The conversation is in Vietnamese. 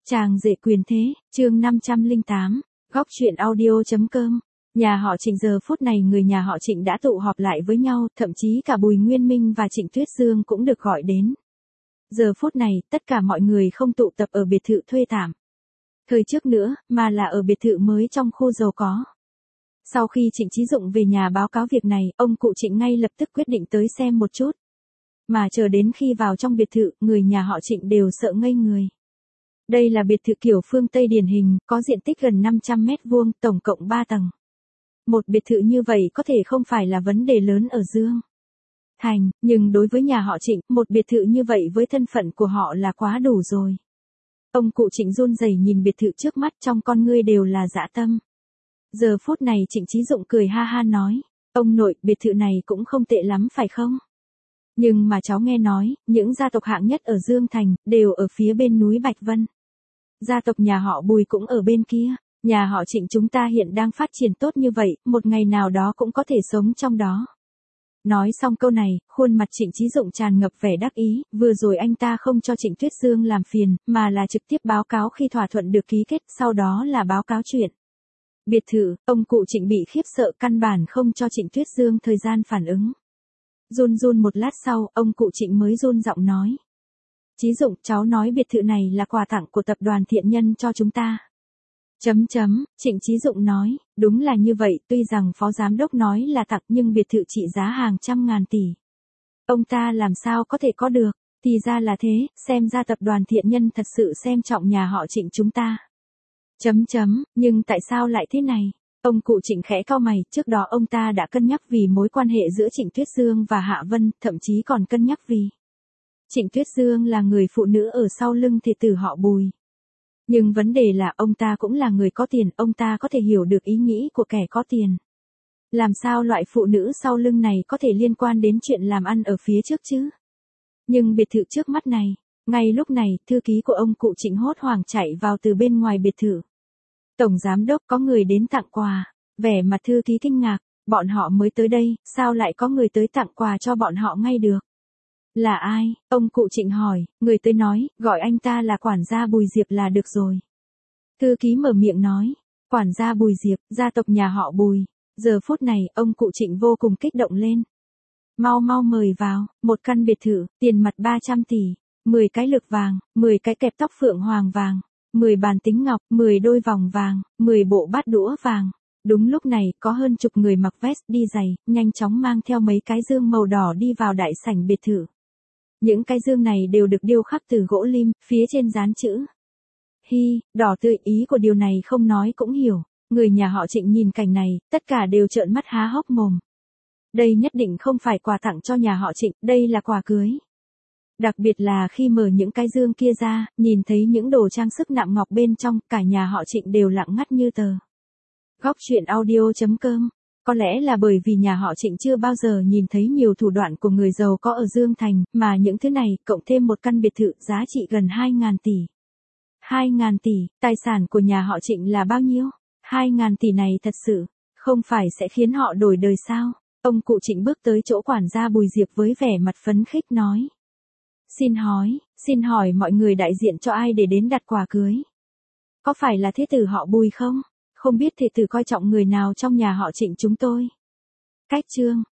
Chàng rể quyền thế, chương 508, góc truyện audio.com. Nhà họ Trịnh giờ phút này người nhà họ Trịnh đã tụ họp lại với nhau, thậm chí cả Bùi Nguyên Minh và Trịnh Tuyết Dương cũng được gọi đến. Giờ phút này, tất cả mọi người không tụ tập ở biệt thự thuê tạm thời trước nữa, mà là ở biệt thự mới trong khu giàu có. Sau khi Trịnh Chí Dụng về nhà báo cáo việc này, ông cụ Trịnh ngay lập tức quyết định tới xem một chút. Mà chờ đến khi vào trong biệt thự, người nhà họ Trịnh đều sợ ngây người. Đây là biệt thự kiểu phương Tây điển hình, có diện tích gần 500 mét vuông, tổng cộng 3 tầng. Một biệt thự như vậy có thể không phải là vấn đề lớn ở Dương Thành, nhưng đối với nhà họ Trịnh, một biệt thự như vậy với thân phận của họ là quá đủ rồi. Ông cụ Trịnh run rẩy nhìn biệt thự trước mắt, trong con ngươi đều là dã tâm. Giờ phút này Trịnh Chí Dụng cười ha ha nói, ông nội, biệt thự này cũng không tệ lắm phải không? Nhưng mà cháu nghe nói, những gia tộc hạng nhất ở Dương Thành, đều ở phía bên núi Bạch Vân. Gia tộc nhà họ Bùi cũng ở bên kia, nhà họ Trịnh chúng ta hiện đang phát triển tốt như vậy, một ngày nào đó cũng có thể sống trong đó. Nói xong câu này, khuôn mặt Trịnh Chí Dụng tràn ngập vẻ đắc ý, vừa rồi anh ta không cho Trịnh Tuyết Dương làm phiền, mà là trực tiếp báo cáo khi thỏa thuận được ký kết, sau đó là báo cáo chuyện biệt thự. Ông cụ Trịnh bị khiếp sợ, căn bản không cho Trịnh Tuyết Dương thời gian phản ứng. Run run một lát sau, ông cụ Trịnh mới run giọng nói. Chí Dụng, cháu nói biệt thự này là quà tặng của tập đoàn Thiện Nhân cho chúng ta. Trịnh Chí Dụng nói, đúng là như vậy, tuy rằng phó giám đốc nói là tặng nhưng biệt thự trị giá hàng trăm ngàn tỷ. Ông ta làm sao có thể có được, thì ra là thế, xem ra tập đoàn Thiện Nhân thật sự xem trọng nhà họ Trịnh chúng ta. Nhưng tại sao lại thế này? Ông cụ Trịnh khẽ cau mày, trước đó ông ta đã cân nhắc vì mối quan hệ giữa Trịnh Tuyết Dương và Hạ Vân, thậm chí còn cân nhắc vì Trịnh Tuyết Dương là người phụ nữ ở sau lưng thê tử họ Bùi. Nhưng vấn đề là ông ta cũng là người có tiền, ông ta có thể hiểu được ý nghĩ của kẻ có tiền. Làm sao loại phụ nữ sau lưng này có thể liên quan đến chuyện làm ăn ở phía trước chứ? Nhưng biệt thự trước mắt này, ngay lúc này, thư ký của ông cụ Trịnh hốt hoảng chạy vào từ bên ngoài biệt thự. Tổng giám đốc, có người đến tặng quà. Vẻ mặt thư ký kinh ngạc, bọn họ mới tới đây, sao lại có người tới tặng quà cho bọn họ ngay được? Là ai? Ông cụ Trịnh hỏi, người tới nói, gọi anh ta là quản gia Bùi Diệp là được rồi. Thư ký mở miệng nói, quản gia Bùi Diệp, gia tộc nhà họ Bùi. Giờ phút này, ông cụ Trịnh vô cùng kích động lên. Mau mau mời vào, một căn biệt thự, tiền mặt 300 tỷ, 10 cái lược vàng, 10 cái kẹp tóc phượng hoàng vàng, 10 bàn tính ngọc, 10 đôi vòng vàng, 10 bộ bát đũa vàng. Đúng lúc này, có hơn chục người mặc vest đi giày, nhanh chóng mang theo mấy cái dương màu đỏ đi vào đại sảnh biệt thự. Những cái dương này đều được điêu khắc từ gỗ lim, phía trên dán chữ Hy, đỏ tươi, ý của điều này không nói cũng hiểu. Người nhà họ Trịnh nhìn cảnh này, tất cả đều trợn mắt há hốc mồm. Đây nhất định không phải quà tặng cho nhà họ Trịnh, đây là quà cưới. Đặc biệt là khi mở những cái dương kia ra, nhìn thấy những đồ trang sức nạm ngọc bên trong, cả nhà họ Trịnh đều lặng ngắt như tờ. Góc truyện audio.com. Có lẽ là bởi vì nhà họ Trịnh chưa bao giờ nhìn thấy nhiều thủ đoạn của người giàu có ở Dương Thành, mà những thứ này, cộng thêm một căn biệt thự giá trị gần 2.000 tỷ. 2.000 tỷ, tài sản của nhà họ Trịnh là bao nhiêu? 2.000 tỷ này thật sự, không phải sẽ khiến họ đổi đời sao? Ông cụ Trịnh bước tới chỗ quản gia Bùi Diệp với vẻ mặt phấn khích nói. Xin hỏi mọi người đại diện cho ai để đến đặt quà cưới? Có phải là thế tử họ Bùi không? Không biết thê tử coi trọng người nào trong nhà họ Trịnh chúng tôi? Cách chương